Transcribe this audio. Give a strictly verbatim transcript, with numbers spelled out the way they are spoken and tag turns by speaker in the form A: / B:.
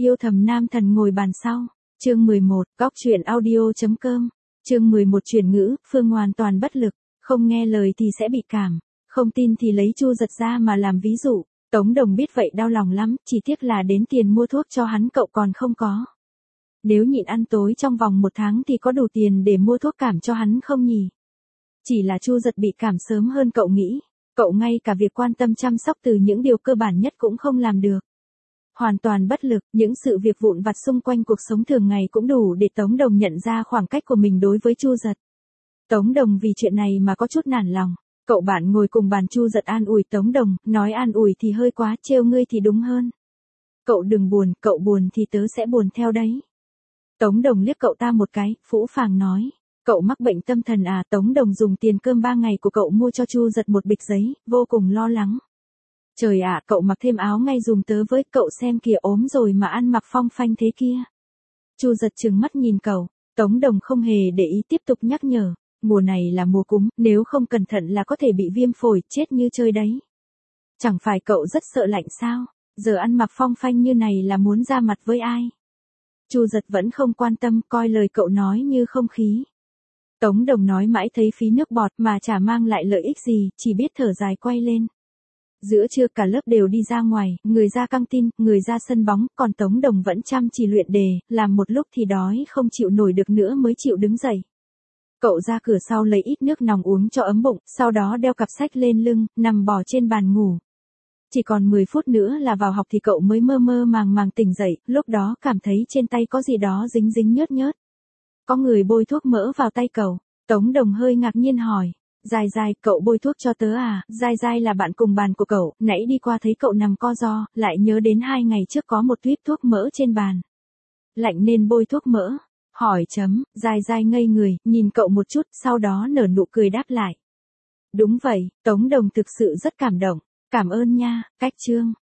A: Yêu thầm nam thần ngồi bàn sau. Chương mười một, Góc truyện audio chấm com. Chương mười một chuyển ngữ, Phương hoàn toàn bất lực, không nghe lời thì sẽ bị cảm, không tin thì lấy Chu Giật ra mà làm ví dụ. Tống Đồng biết vậy đau lòng lắm, chỉ tiếc là đến tiền mua thuốc cho hắn cậu còn không có. Nếu nhịn ăn tối trong vòng một tháng thì có đủ tiền để mua thuốc cảm cho hắn không nhỉ? Chỉ là Chu Giật bị cảm sớm hơn cậu nghĩ, cậu ngay cả việc quan tâm chăm sóc từ những điều cơ bản nhất cũng không làm được. Hoàn toàn bất lực, những sự việc vụn vặt xung quanh cuộc sống thường ngày cũng đủ để Tống Đồng nhận ra khoảng cách của mình đối với Chu Giật. Tống Đồng vì chuyện này mà có chút nản lòng, cậu bạn ngồi cùng bàn Chu Giật an ủi Tống Đồng, nói an ủi thì hơi quá, trêu ngươi thì đúng hơn. Cậu đừng buồn, cậu buồn thì tớ sẽ buồn theo đấy. Tống Đồng liếc cậu ta một cái, phũ phàng nói, cậu mắc bệnh tâm thần à? Tống Đồng dùng tiền cơm ba ngày của cậu mua cho Chu Giật một bịch giấy, vô cùng lo lắng. Trời ạ, cậu mặc thêm áo ngay dùm tớ với, cậu xem kìa ốm rồi mà ăn mặc phong phanh thế kia. Chu Giật trừng mắt nhìn cậu, Tống Đồng không hề để ý tiếp tục nhắc nhở, mùa này là mùa cúm, nếu không cẩn thận là có thể bị viêm phổi, chết như chơi đấy. Chẳng phải cậu rất sợ lạnh sao, giờ ăn mặc phong phanh như này là muốn ra mặt với ai? Chu Giật vẫn không quan tâm, coi lời cậu nói như không khí. Tống Đồng nói mãi thấy phí nước bọt mà chả mang lại lợi ích gì, chỉ biết thở dài quay lên. Giữa trưa cả lớp đều đi ra ngoài, người ra căng tin, người ra sân bóng, còn Tống Đồng vẫn chăm chỉ luyện đề, làm một lúc thì đói không chịu nổi được nữa mới chịu đứng dậy. Cậu ra cửa sau lấy ít nước nóng uống cho ấm bụng, sau đó đeo cặp sách lên lưng, nằm bò trên bàn ngủ. Chỉ còn mười phút nữa là vào học thì cậu mới mơ mơ màng màng tỉnh dậy, lúc đó cảm thấy trên tay có gì đó dính dính nhớt nhớt. Có người bôi thuốc mỡ vào tay cậu, Tống Đồng hơi ngạc nhiên hỏi. Giai Giai, cậu bôi thuốc cho tớ à? Giai Giai là bạn cùng bàn của cậu, nãy đi qua thấy cậu nằm co ro, lại nhớ đến hai ngày trước có một tuyếp thuốc mỡ trên bàn. Lạnh nên bôi thuốc mỡ. Hỏi chấm, Giai Giai ngây người, nhìn cậu một chút, sau đó nở nụ cười đáp lại. Đúng vậy, Tống Đồng thực sự rất cảm động, cảm ơn nha, cách chương.